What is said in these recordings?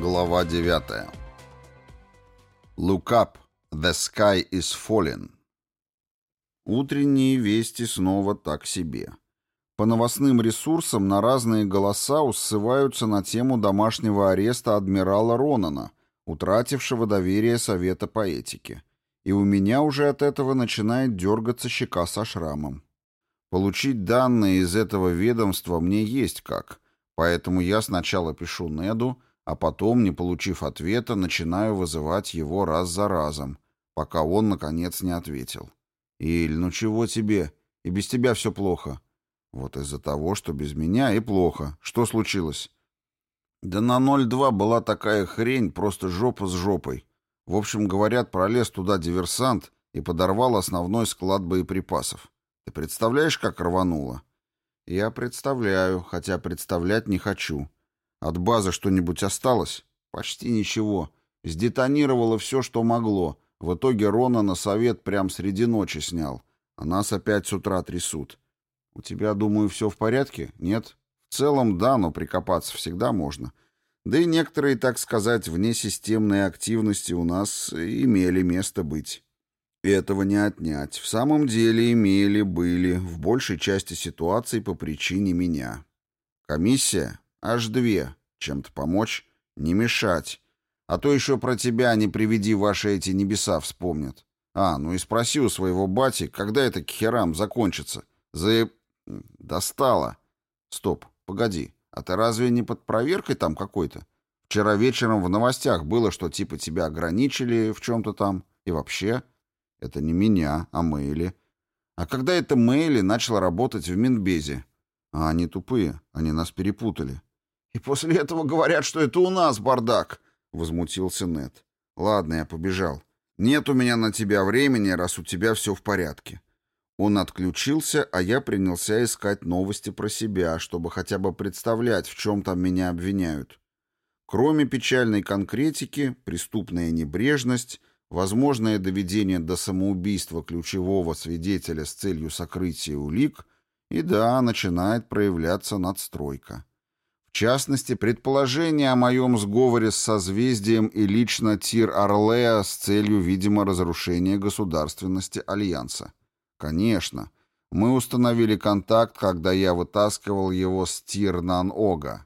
Глава 9. Look up, the sky is falling. Утренние вести снова так себе. По новостным ресурсам на разные голоса уссываются на тему домашнего ареста адмирала Ронана, утратившего доверие Совета по этике. И у меня уже от этого начинает дергаться щека со шрамом. Получить данные из этого ведомства мне есть как, поэтому я сначала пишу Неду, а потом, не получив ответа, начинаю вызывать его раз за разом, пока он, наконец, не ответил. «Иль, ну чего тебе? И без тебя все плохо». «Вот из-за того, что без меня и плохо. Что случилось?» «Да на 02 была такая хрень, просто жопа с жопой. В общем, говорят, пролез туда диверсант и подорвал основной склад боеприпасов. Ты представляешь, как рвануло?» «Я представляю, хотя представлять не хочу. От базы что-нибудь осталось?» «Почти ничего. Сдетонировало все, что могло. В итоге Ронана совет прям среди ночи снял. А нас опять с утра трясут. У тебя, думаю, все в порядке? Нет? В целом, да, но прикопаться всегда можно. Да и некоторые, так сказать, внесистемные активности у нас имели место быть. И этого не отнять. В самом деле были, в большей части ситуаций по причине меня. Комиссия? Аж 2. Чем-то помочь? Не мешать. А то еще про тебя, не приведи, ваши эти небеса вспомнят. Ну и спроси у своего бати, когда это к херам закончится. Достало. Стоп, погоди. А ты разве не под проверкой там какой-то? Вчера вечером в новостях было, что типа тебя ограничили в чем-то там. И вообще, это не меня, а Мэйли. А когда это Мэйли начала работать в Минбезе? А они тупые, они нас перепутали. И после этого говорят, что это у нас бардак, возмутился Нед. Ладно, я побежал. Нет у меня на тебя времени, раз у тебя все в порядке. Он отключился, а я принялся искать новости про себя, чтобы хотя бы представлять, в чем там меня обвиняют. Кроме печальной конкретики, преступная небрежность, возможное доведение до самоубийства ключевого свидетеля с целью сокрытия улик, и да, начинает проявляться надстройка. В частности, предположение о моем сговоре с созвездием и лично Тир-Орлеа с целью, видимо, разрушения государственности Альянса. Конечно, мы установили контакт, когда я вытаскивал его с Тир-Нан-Ога.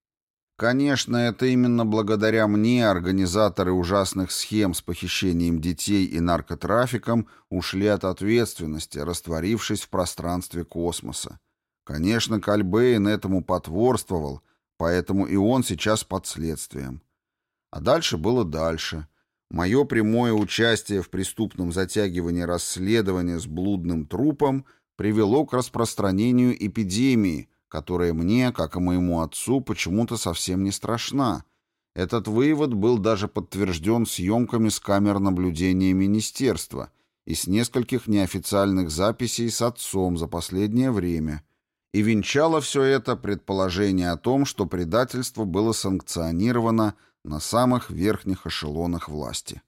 Конечно, это именно благодаря мне организаторы ужасных схем с похищением детей и наркотрафиком ушли от ответственности, растворившись в пространстве космоса. Конечно, Кальбейн этому потворствовал, поэтому и он сейчас под следствием. А дальше было дальше. Мое прямое участие в преступном затягивании расследования с блудным трупом привело к распространению эпидемии, которая мне, как и моему отцу, почему-то совсем не страшна. Этот вывод был даже подтвержден съемками с камер наблюдения министерства и с нескольких неофициальных записей с отцом за последнее время. И венчало все это предположение о том, что предательство было санкционировано на самых верхних эшелонах власти.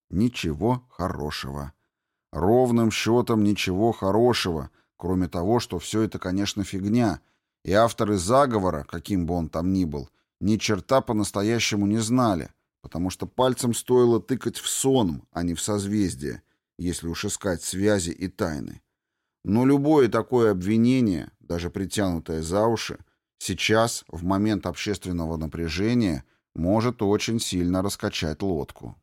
Ничего хорошего. Ровным счетом ничего хорошего, кроме того, что все это, конечно, фигня, и авторы заговора, каким бы он там ни был, ни черта по-настоящему не знали, потому что пальцем стоило тыкать в сон, а не в созвездие, если уж искать связи и тайны. Но любое такое обвинение, даже притянутое за уши, сейчас, в момент общественного напряжения, может очень сильно раскачать лодку.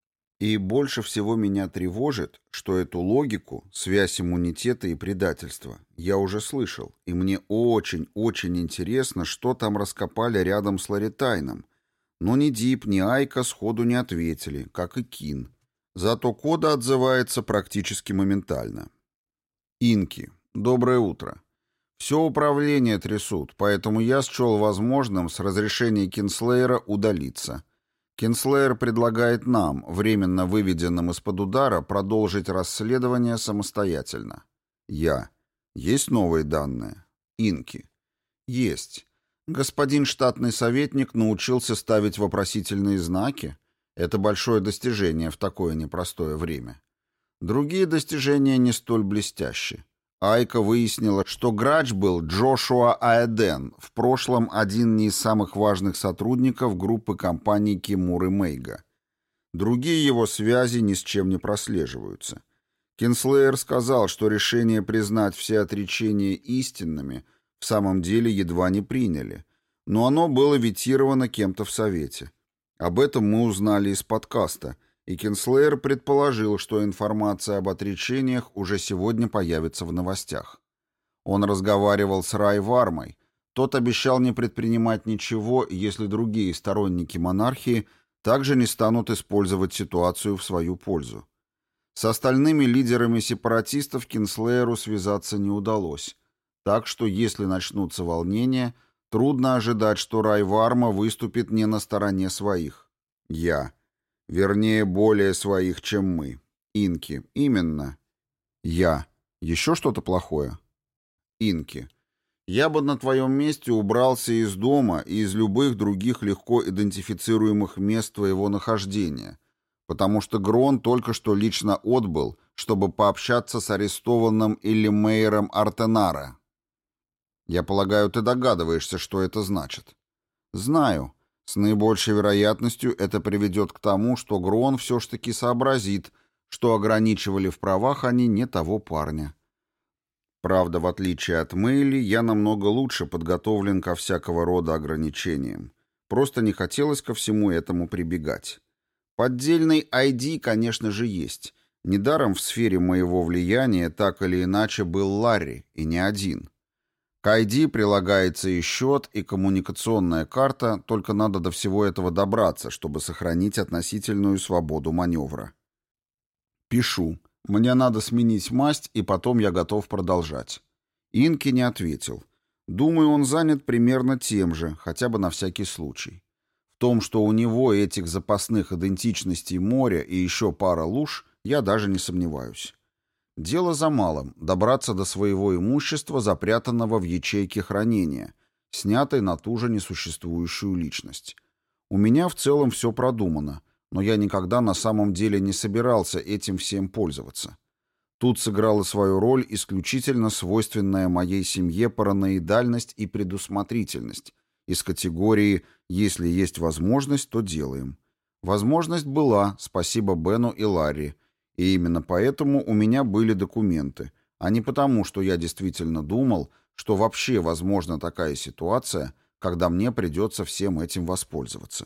И больше всего меня тревожит, что эту логику, связь иммунитета и предательства, я уже слышал, и мне очень-очень интересно, что там раскопали рядом с Ларитайном. Но ни Дип, ни Айка сходу не ответили, как и Кин. Зато Кода отзывается практически моментально. Инки, доброе утро. Все управление трясут, поэтому я счел возможным с разрешения Кинслейера удалиться. Кинслейер предлагает нам, временно выведенным из-под удара, продолжить расследование самостоятельно. Я. Есть новые данные? Инки. Есть. Господин штатный советник научился ставить вопросительные знаки. Это большое достижение в такое непростое время. Другие достижения не столь блестящие. Айка выяснила, что грач был Джошуа Аэден, в прошлом один из самых важных сотрудников группы компаний Кимуры Мэйга. Другие его связи ни с чем не прослеживаются. Кинслейер сказал, что решение признать все отречения истинными в самом деле едва не приняли, но оно было ветировано кем-то в Совете. Об этом мы узнали из подкаста, и Кинслейер предположил, что информация об отречениях уже сегодня появится в новостях. Он разговаривал с Рай Вармой. Тот обещал не предпринимать ничего, если другие сторонники монархии также не станут использовать ситуацию в свою пользу. С остальными лидерами сепаратистов Кинслейеру связаться не удалось, так что если начнутся волнения, трудно ожидать, что Рай Варма выступит не на стороне своих. Вернее, более своих, чем мы. Инки. Именно. Еще что-то плохое? Инки. Я бы на твоем месте убрался из дома и из любых других легко идентифицируемых мест твоего нахождения, потому что Грон только что лично отбыл, чтобы пообщаться с арестованным Иллимейром Артенара. Я полагаю, ты догадываешься, что это значит. Знаю. С наибольшей вероятностью это приведет к тому, что Грон все ж таки сообразит, что ограничивали в правах они не того парня. Правда, в отличие от Мэйли, я намного лучше подготовлен ко всякого рода ограничениям. Просто не хотелось ко всему этому прибегать. Поддельный ID, конечно же, есть. Недаром в сфере моего влияния так или иначе был Ларри, и не один. К ID прилагается и счет, и коммуникационная карта, только надо до всего этого добраться, чтобы сохранить относительную свободу маневра. Пишу. Мне надо сменить масть, и потом я готов продолжать. Инки не ответил. Думаю, он занят примерно тем же, хотя бы на всякий случай. В том, что у него этих запасных идентичностей море и еще пара луж, я даже не сомневаюсь. Дело за малым — добраться до своего имущества, запрятанного в ячейке хранения, снятой на ту же несуществующую личность. У меня в целом все продумано, но я никогда на самом деле не собирался этим всем пользоваться. Тут сыграла свою роль исключительно свойственная моей семье параноидальность и предусмотрительность из категории «если есть возможность, то делаем». Возможность была, спасибо Бену и Ларри, и именно поэтому у меня были документы, а не потому, что я действительно думал, что вообще возможна такая ситуация, когда мне придется всем этим воспользоваться.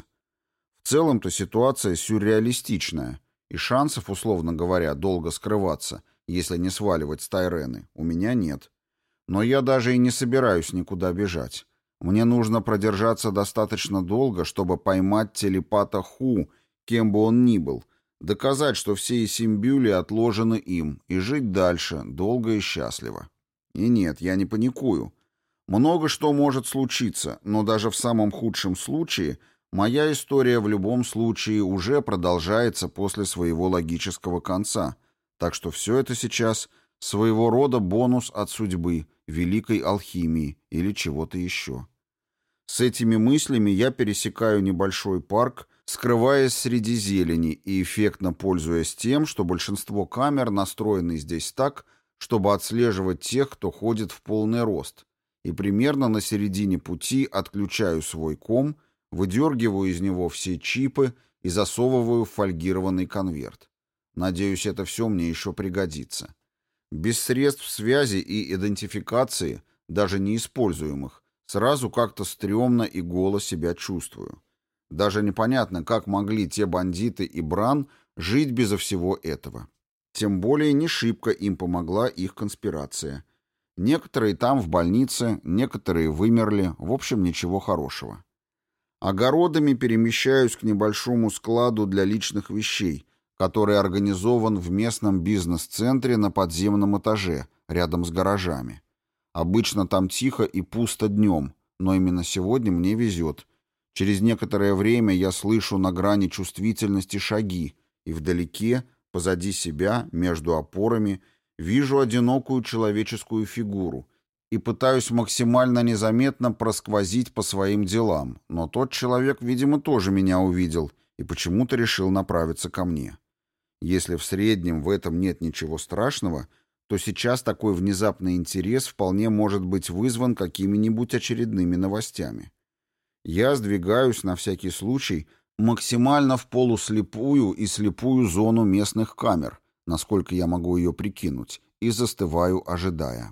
В целом-то ситуация сюрреалистичная, и шансов, условно говоря, долго скрываться, если не сваливать с Тайрены, у меня нет. Но я даже и не собираюсь никуда бежать. Мне нужно продержаться достаточно долго, чтобы поймать телепата Ху, кем бы он ни был, доказать, что все Исимбюли отложены им, и жить дальше, долго и счастливо. И нет, я не паникую. Много что может случиться, но даже в самом худшем случае моя история в любом случае уже продолжается после своего логического конца, так что все это сейчас своего рода бонус от судьбы, великой алхимии или чего-то еще. С этими мыслями я пересекаю небольшой парк, скрываясь среди зелени и эффектно пользуясь тем, что большинство камер настроены здесь так, чтобы отслеживать тех, кто ходит в полный рост, и примерно на середине пути отключаю свой ком, выдергиваю из него все чипы и засовываю в фольгированный конверт. Надеюсь, это все мне еще пригодится. Без средств связи и идентификации, даже неиспользуемых, сразу как-то стрёмно и голо себя чувствую. Даже непонятно, как могли те бандиты и Бран жить безо всего этого. Тем более не шибко им помогла их конспирация. Некоторые там в больнице, некоторые вымерли, в общем, ничего хорошего. Огородами перемещаюсь к небольшому складу для личных вещей, который организован в местном бизнес-центре на подземном этаже, рядом с гаражами. Обычно там тихо и пусто днем, но именно сегодня мне везет. Через некоторое время я слышу на грани чувствительности шаги, и вдалеке, позади себя, между опорами, вижу одинокую человеческую фигуру и пытаюсь максимально незаметно просквозить по своим делам, но тот человек, видимо, тоже меня увидел и почему-то решил направиться ко мне. Если в среднем в этом нет ничего страшного, то сейчас такой внезапный интерес вполне может быть вызван какими-нибудь очередными новостями. Я сдвигаюсь на всякий случай максимально в полуслепую и слепую зону местных камер, насколько я могу ее прикинуть, и застываю, ожидая.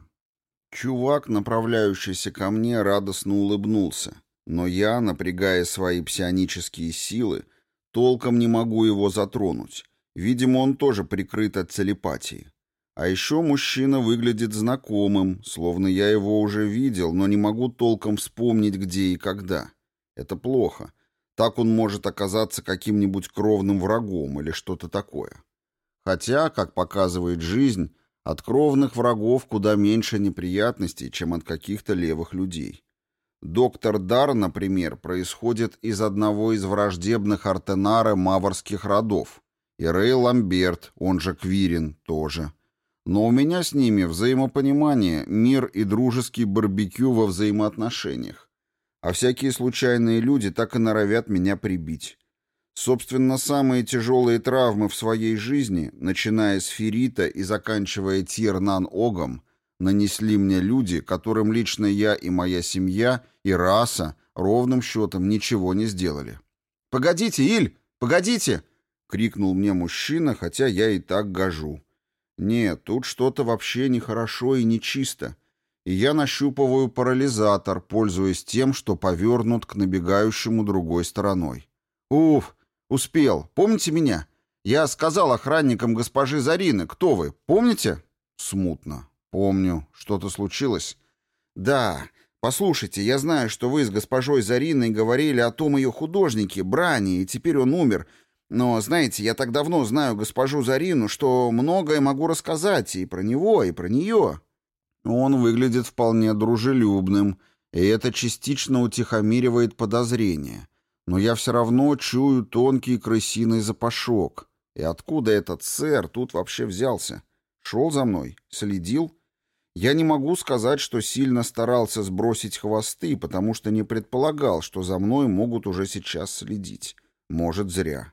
Чувак, направляющийся ко мне, радостно улыбнулся, но я, напрягая свои псионические силы, толком не могу его затронуть. Видимо, он тоже прикрыт от телепатии. А еще мужчина выглядит знакомым, словно я его уже видел, но не могу толком вспомнить, где и когда. Это плохо. Так он может оказаться каким-нибудь кровным врагом или что-то такое. Хотя, как показывает жизнь, от кровных врагов куда меньше неприятностей, чем от каких-то левых людей. Доктор Дар, например, происходит из одного из враждебных Артенара маврских родов. И Рэй Ламберт, он же Квирин, тоже. Но у меня с ними взаимопонимание, мир и дружеский барбекю во взаимоотношениях. А всякие случайные люди так и норовят меня прибить. Собственно, самые тяжелые травмы в своей жизни, начиная с феррита и заканчивая Тирнан-Огом, нанесли мне люди, которым лично я и моя семья, и раса ровным счетом ничего не сделали. «Погодите, Иль! Погодите!» — крикнул мне мужчина, хотя я и так гожу. Нет, тут что-то вообще нехорошо и нечисто. И я нащупываю парализатор, пользуясь тем, что повернут к набегающему другой стороной. «Уф, успел. Помните меня? Я сказал охранникам госпожи Зарины. Кто вы? Помните?» «Смутно. Помню. Что-то случилось?» «Да. Послушайте, я знаю, что вы с госпожой Зариной говорили о том ее художнике, Бране, и теперь он умер. Но, знаете, я так давно знаю госпожу Зарину, что многое могу рассказать и про него, и про нее». Он выглядит вполне дружелюбным, и это частично утихомиривает подозрения. Но я все равно чую тонкий крысиный запашок. И откуда этот сэр тут вообще взялся? Шел за мной? Следил? Я не могу сказать, что сильно старался сбросить хвосты, потому что не предполагал, что за мной могут уже сейчас следить. Может, зря.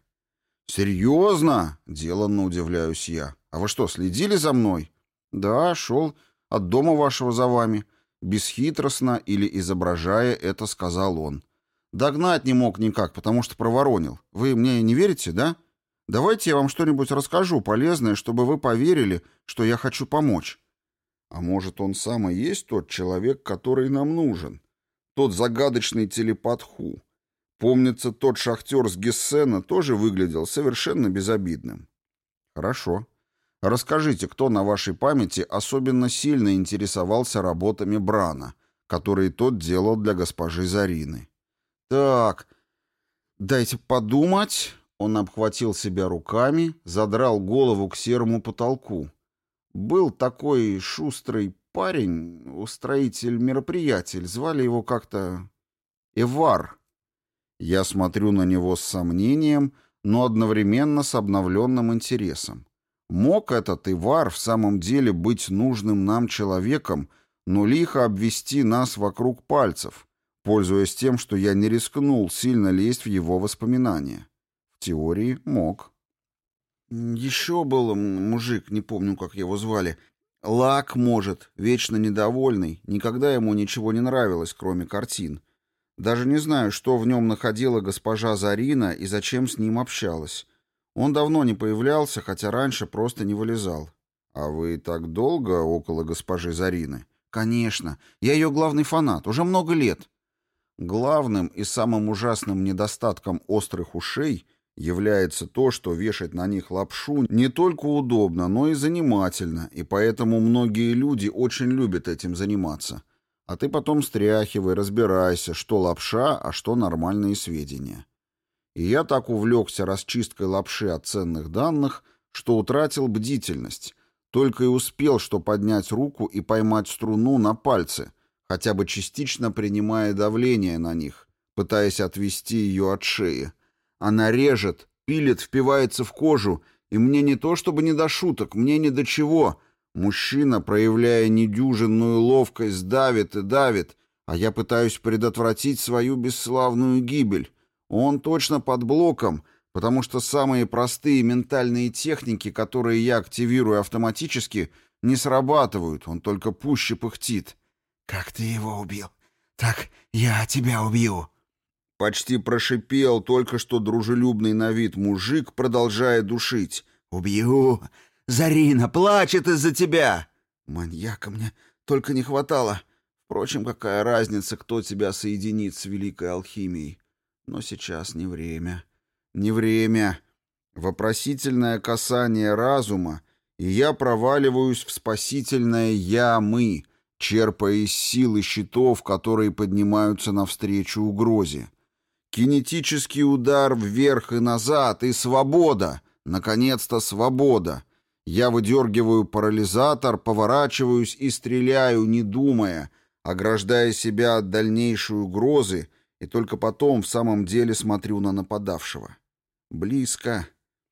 «Серьезно?» — деланно удивляюсь я. «А вы что, следили за мной?» «Да, шел от дома вашего за вами». Бесхитростно или изображая это, сказал он. «Догнать не мог никак, потому что проворонил. Вы мне не верите, да? Давайте я вам что-нибудь расскажу полезное, чтобы вы поверили, что я хочу помочь». А может, он сам и есть тот человек, который нам нужен? Тот загадочный телепат Ху. Помнится, тот шахтер с Гессена тоже выглядел совершенно безобидным. Хорошо. Расскажите, кто на вашей памяти особенно сильно интересовался работами Брана, которые тот делал для госпожи Зарины? Так, дайте подумать. Он обхватил себя руками, задрал голову к серому потолку. Был такой шустрый парень, устроитель-мероприятель, звали его как-то Эвар. Я смотрю на него с сомнением, но одновременно с обновленным интересом. Мог этот Ивар в самом деле быть нужным нам человеком, но лихо обвести нас вокруг пальцев, пользуясь тем, что я не рискнул сильно лезть в его воспоминания? В теории мог. Еще был мужик, не помню, как его звали. Лак, может, вечно недовольный, никогда ему ничего не нравилось, кроме картин. Даже не знаю, что в нем находила госпожа Зарина и зачем с ним общалась. Он давно не появлялся, хотя раньше просто не вылезал. А вы так долго около госпожи Зарины? Конечно. Я ее главный фанат. Уже много лет. Главным и самым ужасным недостатком острых ушей является то, что вешать на них лапшу не только удобно, но и занимательно, и поэтому многие люди очень любят этим заниматься. А ты потом стряхивай, разбирайся, что лапша, а что нормальные сведения. И я так увлекся расчисткой лапши от ценных данных, что утратил бдительность, только и успел что поднять руку и поймать струну на пальцы, хотя бы частично принимая давление на них, пытаясь отвести ее от шеи. Она режет, пилит, впивается в кожу, и мне не то чтобы не до шуток, мне не до чего. Мужчина, проявляя недюжинную ловкость, давит и давит, а я пытаюсь предотвратить свою бесславную гибель. Он точно под блоком, потому что самые простые ментальные техники, которые я активирую автоматически, не срабатывают, он только пуще пыхтит. «Как ты его убил, так я тебя убью!» Почти прошипел только что дружелюбный на вид мужик, продолжая душить. «Убью! Зарина плачет из-за тебя!» «Маньяка мне только не хватало. Впрочем, какая разница, кто тебя соединит с великой алхимией? Но сейчас не время. Не время. Вопросительное касание разума, и я проваливаюсь в спасительное «я-мы», черпая из силы щитов, которые поднимаются навстречу угрозе. Кинетический удар вверх и назад, и свобода! Наконец-то свобода! Я выдергиваю парализатор, поворачиваюсь и стреляю, не думая, ограждая себя от дальнейшей угрозы, и только потом в самом деле смотрю на нападавшего. Близко.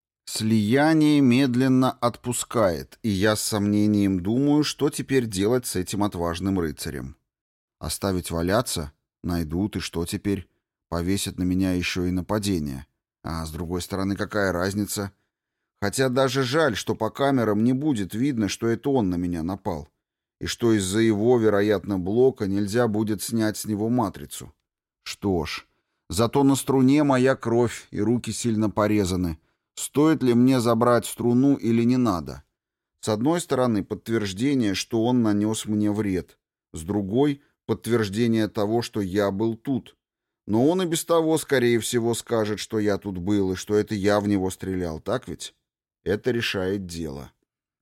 Слияние медленно отпускает, и я с сомнением думаю, что теперь делать с этим отважным рыцарем. Оставить валяться? Найдут, и что теперь? Повесят на меня еще и нападение. А с другой стороны, какая разница? Хотя даже жаль, что по камерам не будет видно, что это он на меня напал, и что из-за его, вероятно, блока нельзя будет снять с него матрицу. Что ж, зато на струне моя кровь, и руки сильно порезаны. Стоит ли мне забрать струну или не надо? С одной стороны, подтверждение, что он нанес мне вред. С другой, подтверждение того, что я был тут. Но он и без того, скорее всего, скажет, что я тут был, и что это я в него стрелял, так ведь? Это решает дело.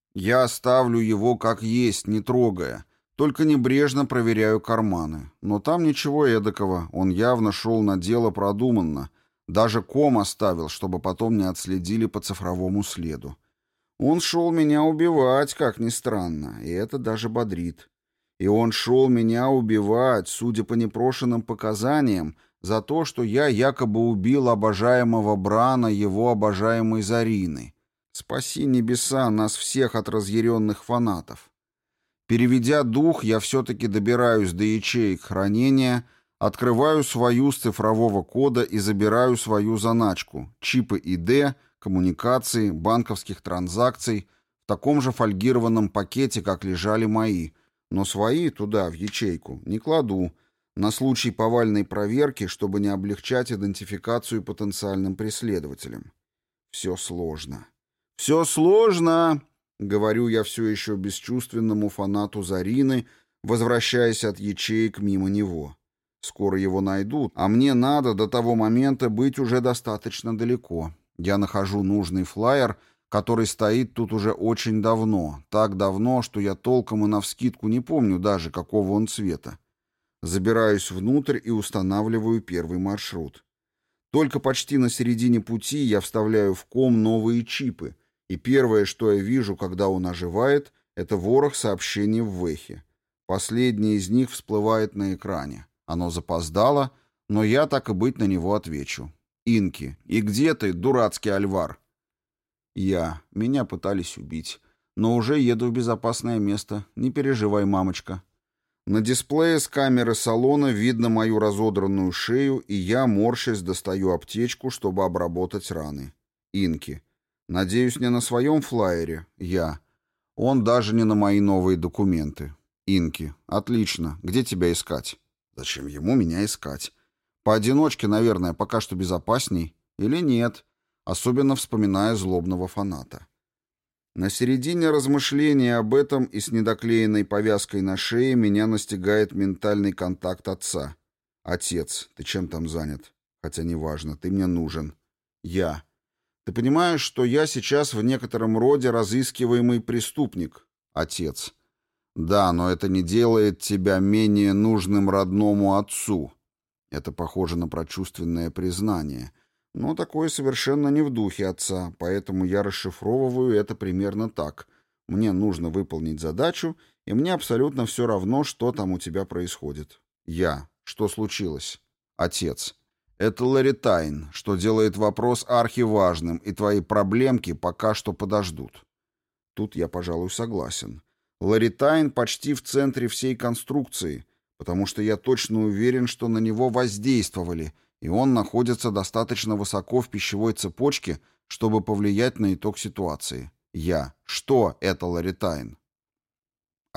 Я оставлю его как есть, не трогая, только небрежно проверяю карманы. Но там ничего эдакого, он явно шел на дело продуманно. Даже ком оставил, чтобы потом не отследили по цифровому следу. Он шел меня убивать, как ни странно, и это даже бодрит. И он шел меня убивать, судя по непрошенным показаниям, за то, что я якобы убил обожаемого Брана его обожаемой Зарины. Спаси небеса нас всех от разъяренных фанатов. Переведя дух, я все-таки добираюсь до ячеек хранения, открываю свою с цифрового кода и забираю свою заначку, чипы ID, коммуникации, банковских транзакций в таком же фольгированном пакете, как лежали мои, но свои туда, в ячейку, не кладу, на случай повальной проверки, чтобы не облегчать идентификацию потенциальным преследователям. Все сложно. «Все сложно!» — говорю я все еще бесчувственному фанату Зарины, возвращаясь от ячеек мимо него. Скоро его найдут, а мне надо до того момента быть уже достаточно далеко. Я нахожу нужный флаер, который стоит тут уже очень давно, так давно, что я толком и навскидку не помню даже, какого он цвета. Забираюсь внутрь и устанавливаю первый маршрут. Только почти на середине пути я вставляю в ком новые чипы, и первое, что я вижу, когда он оживает, это ворох сообщений в вехе. Последнее из них всплывает на экране. Оно запоздало, но я, так и быть, на него отвечу. «Инки, и где ты, дурацкий Альвар?» Меня пытались убить, но уже еду в безопасное место. Не переживай, мамочка. На дисплее с камеры салона видно мою разодранную шею, и я, морщась, достаю аптечку, чтобы обработать раны. Инки. Надеюсь, не на своем флаере? Он даже не на мои новые документы. Инки. Отлично. Где тебя искать? Зачем ему меня искать? Поодиночке, наверное, пока что безопасней. Или нет? Особенно вспоминая злобного фаната. На середине размышления об этом и с недоклеенной повязкой на шее меня настигает ментальный контакт отца. «Отец, ты чем там занят? Хотя неважно, ты мне нужен». Ты понимаешь, что я сейчас в некотором роде разыскиваемый преступник? Отец. Да, но это не делает тебя менее нужным родному отцу. Это похоже на прочувственное признание. Но такое совершенно не в духе отца, поэтому я расшифровываю это примерно так. Мне нужно выполнить задачу, и мне абсолютно все равно, что там у тебя происходит. Что случилось? Отец. Это Ларитайн, что делает вопрос архиважным, и твои проблемки пока что подождут. Тут я, пожалуй, согласен. Ларитайн почти в центре всей конструкции, потому что я точно уверен, что на него воздействовали, и он находится достаточно высоко в пищевой цепочке, чтобы повлиять на итог ситуации. Что это Ларитайн?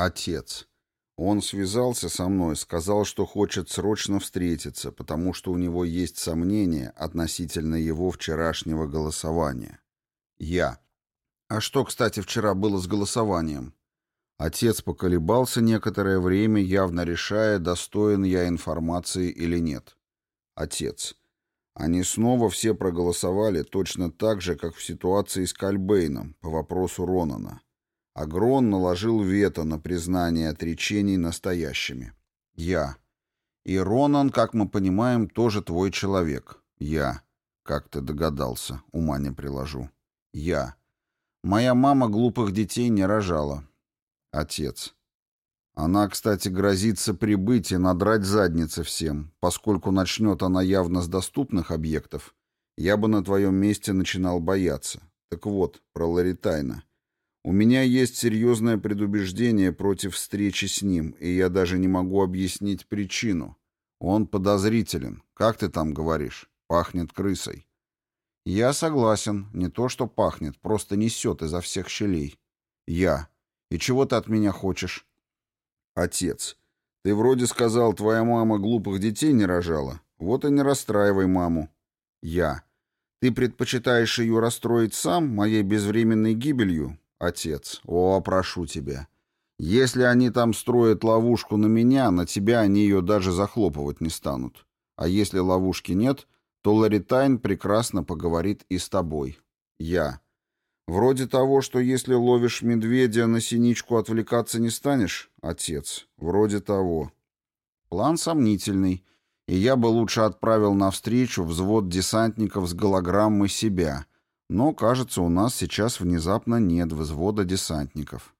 Отец. Он связался со мной, сказал, что хочет срочно встретиться, потому что у него есть сомнения относительно его вчерашнего голосования. Я. А что, кстати, вчера было с голосованием? Отец поколебался некоторое время, явно решая, достоин я информации или нет. Отец. Они снова все проголосовали точно так же, как в ситуации с Кальбейном по вопросу Ронана. Агрон наложил вето на признание отречений настоящими. Я. И Ронан, как мы понимаем, тоже твой человек. Я. Как ты догадался, ума не приложу. Я. Моя мама глупых детей не рожала. Отец. Она, кстати, грозится прибыть и надрать задницы всем. Поскольку начнет она явно с доступных объектов, я бы на твоем месте начинал бояться. Так вот, про Ларитайна. У меня есть серьезное предубеждение против встречи с ним, и я даже не могу объяснить причину. Он подозрителен. Как ты там говоришь? Пахнет крысой. Я согласен. Не то, что пахнет, просто несет изо всех щелей. Я. И чего ты от меня хочешь? Отец. Ты вроде сказал, твоя мама глупых детей не рожала. Вот и не расстраивай маму. Я. Ты предпочитаешь ее расстроить сам, моей безвременной гибелью? Отец. О, прошу тебя. Если они там строят ловушку на меня, на тебя они ее даже захлопывать не станут. А если ловушки нет, то Ларитайн прекрасно поговорит и с тобой. Я. Вроде того, что если ловишь медведя, на синичку отвлекаться не станешь? Отец. Вроде того. План сомнительный, и я бы лучше отправил навстречу взвод десантников с голограммой себя. Но, кажется, у нас сейчас внезапно нет взвода десантников.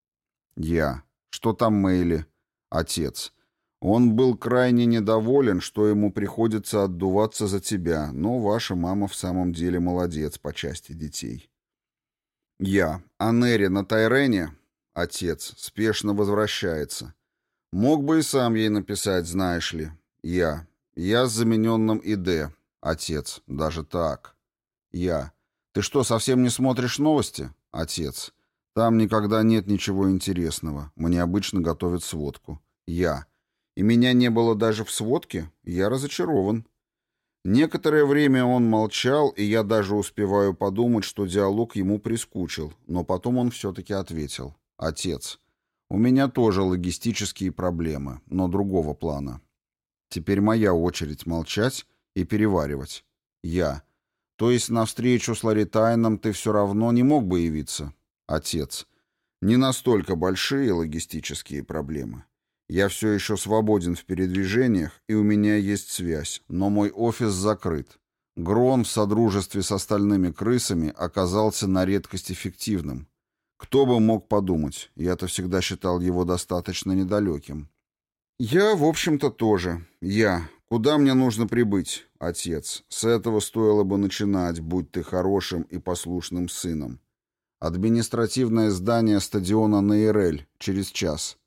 Я. Что там Мэйли? Отец. Он был крайне недоволен, что ему приходится отдуваться за тебя, но ваша мама в самом деле молодец по части детей. Я. А Нери на Тайрене? Отец. Спешно возвращается. Мог бы и сам ей написать, знаешь ли. Я. Я с замененным ИД. Отец. Даже так. Я. Ты что, совсем не смотришь новости? Отец. Там никогда нет ничего интересного. Мне обычно готовят сводку. Я. И меня не было даже в сводке? Я разочарован. Некоторое время он молчал, и я даже успеваю подумать, что диалог ему прискучил, но потом он все-таки ответил. Отец. У меня тоже логистические проблемы, но другого плана. Теперь моя очередь молчать и переваривать. Я. То есть на встречу с Ларитайном ты все равно не мог бы явиться? Отец. Не настолько большие логистические проблемы. Я все еще свободен в передвижениях, и у меня есть связь, но мой офис закрыт. Грон в содружестве с остальными крысами оказался на редкость эффективным. Кто бы мог подумать, я-то всегда считал его достаточно недалеким. Я, в общем-то, тоже. Я. Куда мне нужно прибыть, отец? С этого стоило бы начинать, будь ты хорошим и послушным сыном. Административное здание стадиона Нейрель. Через час.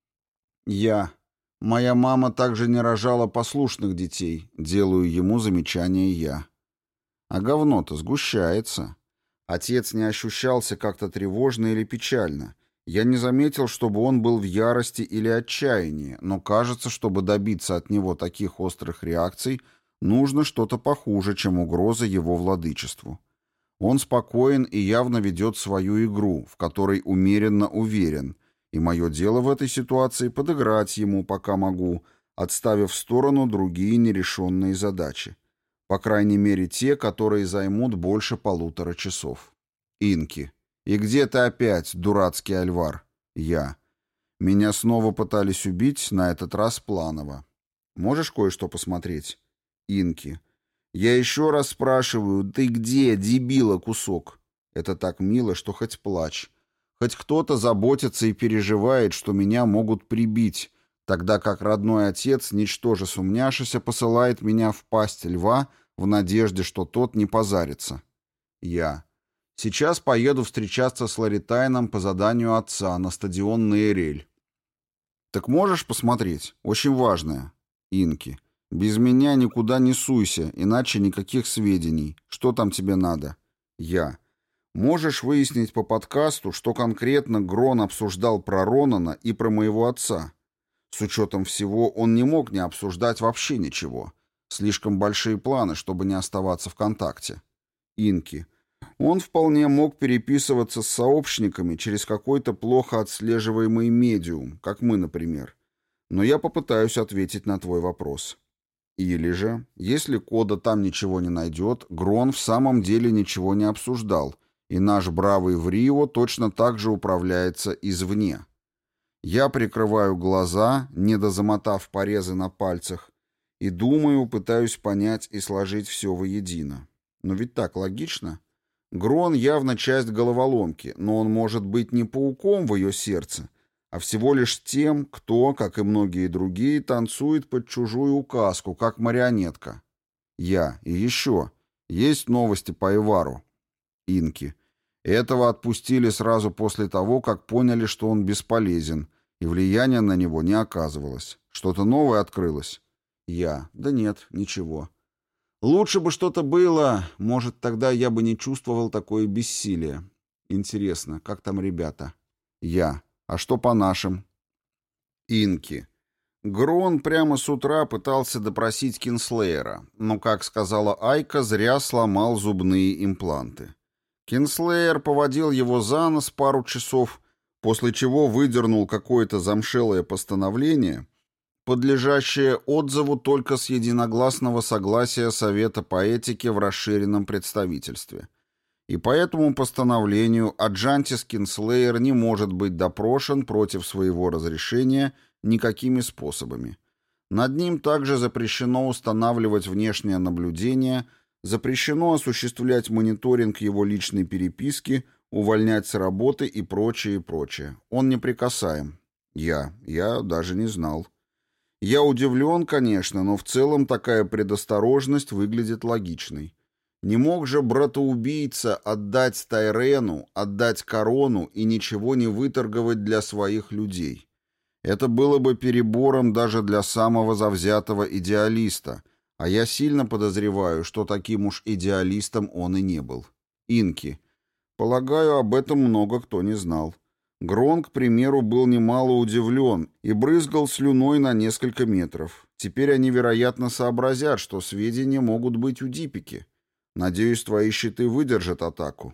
Я. Моя мама также не рожала послушных детей. Делаю ему замечание я. А говно-то сгущается. Отец не ощущался как-то тревожно или печально. Я не заметил, чтобы он был в ярости или отчаянии, но кажется, чтобы добиться от него таких острых реакций, нужно что-то похуже, чем угроза его владычеству. Он спокоен и явно ведет свою игру, в которой умеренно уверен, и мое дело в этой ситуации подыграть ему, пока могу, отставив в сторону другие нерешенные задачи. По крайней мере, те, которые займут больше 1,5 часов. Инки. «И где ты опять, дурацкий Альвар?» Я. «Меня снова пытались убить, на этот раз планово. Можешь кое-что посмотреть?» Инки. «Я еще раз спрашиваю, ты где, дебила кусок?» Это так мило, что хоть плачь. Хоть кто-то заботится и переживает, что меня могут прибить, тогда как родной отец, ничтоже сумняшися, посылает меня в пасть льва в надежде, что тот не позарится. Я. Сейчас поеду встречаться с Ларитайном по заданию отца на стадион Нейрель. Так можешь посмотреть? Очень важное. Инки. Без меня никуда не суйся, иначе никаких сведений. Что там тебе надо? Я. Можешь выяснить по подкасту, что конкретно Грон обсуждал про Ронана и про моего отца. С учетом всего, он не мог не обсуждать вообще ничего. Слишком большие планы, чтобы не оставаться в контакте. Инки. Он вполне мог переписываться с сообщниками через какой-то плохо отслеживаемый медиум, как мы, например. Но я попытаюсь ответить на твой вопрос. Или же, если Кода там ничего не найдет, Грон в самом деле ничего не обсуждал, и наш бравый Врио точно так же управляется извне. Я прикрываю глаза, недозамотав порезы на пальцах, и думаю, пытаюсь понять и сложить все воедино. Но ведь так логично. Грон явно часть головоломки, но он может быть не пауком в ее сердце, а всего лишь тем, кто, как и многие другие, танцует под чужую указку, как марионетка. И еще. Есть новости по Ивару. Инки. Этого отпустили сразу после того, как поняли, что он бесполезен, и влияния на него не оказывалось. Что-то новое открылось? Да нет, ничего. Лучше бы что-то было, может, тогда я бы не чувствовал такое бессилие. Интересно, как там ребята? А что по нашим? Инки. Грон прямо с утра пытался допросить Кинслеера, но, как сказала Айка, зря сломал зубные импланты. Кинслеер поводил его за нос пару часов, после чего выдернул какое-то замшелое постановление, подлежащее отзыву только с единогласного согласия Совета по этике в расширенном представительстве. И по этому постановлению Аджантис Кинслеер не может быть допрошен против своего разрешения никакими способами. Над ним также запрещено устанавливать внешнее наблюдение, запрещено осуществлять мониторинг его личной переписки, увольнять с работы и прочее, и прочее. Он неприкасаем. Я даже не знал. Я удивлен, конечно, но в целом такая предосторожность выглядит логичной. Не мог же братоубийца отдать Тайрену, отдать корону и ничего не выторговать для своих людей. Это было бы перебором даже для самого завзятого идеалиста, а я сильно подозреваю, что таким уж идеалистом он и не был. Инки. Полагаю, об этом много кто не знал. Грон, к примеру, был немало удивлен и брызгал слюной на несколько метров. Теперь они, вероятно, сообразят, что сведения могут быть у Дипики. Надеюсь, твои щиты выдержат атаку.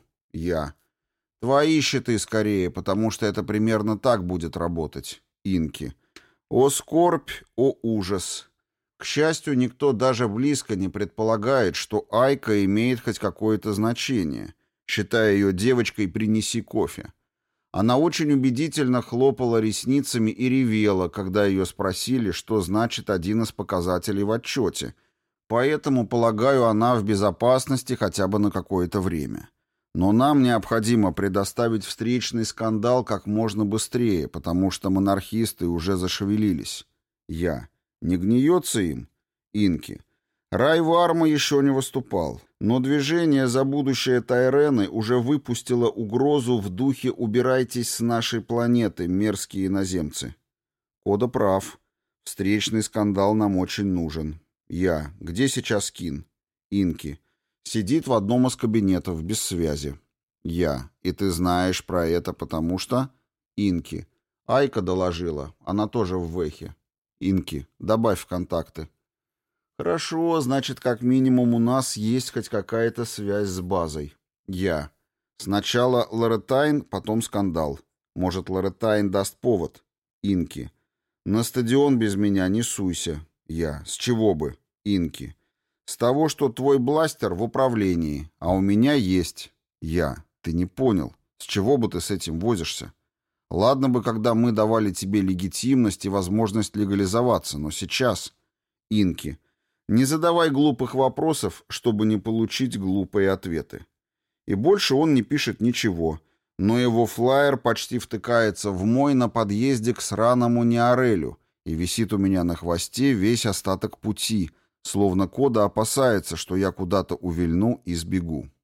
Твои щиты скорее, потому что это примерно так будет работать. Инки. О скорбь, о ужас. К счастью, никто даже близко не предполагает, что Айка имеет хоть какое-то значение, считая ее девочкой «принеси кофе». Она очень убедительно хлопала ресницами и ревела, когда ее спросили, что значит один из показателей в отчете. Поэтому, полагаю, она в безопасности хотя бы на какое-то время. Но нам необходимо предоставить встречный скандал как можно быстрее, потому что монархисты уже зашевелились. Не гниется им? Инки. Райварма еще не выступал, но движение за будущее Тайрены уже выпустило угрозу в духе «убирайтесь с нашей планеты, мерзкие иноземцы». Кода прав. Встречный скандал нам очень нужен. Где сейчас Кин? Инки. Сидит в одном из кабинетов, без связи. И ты знаешь про это, потому что... Инки. Айка доложила. Она тоже в Вэхе. Инки. Добавь в контакты. Хорошо, значит, как минимум у нас есть хоть какая-то связь с базой. Сначала Лоретайн, потом скандал. Может, Лоретайн даст повод? Инки. На стадион без меня не суйся. С чего бы? Инки. С того, что твой бластер в управлении, а у меня есть. Ты не понял. С чего бы ты с этим возишься? Ладно бы, когда мы давали тебе легитимность и возможность легализоваться, но сейчас... Инки. Не задавай глупых вопросов, чтобы не получить глупые ответы. И больше он не пишет ничего, но его флаер почти втыкается в мой на подъезде к сраному Неорелю и висит у меня на хвосте весь остаток пути, словно Кода опасается, что я куда-то увильну и сбегу.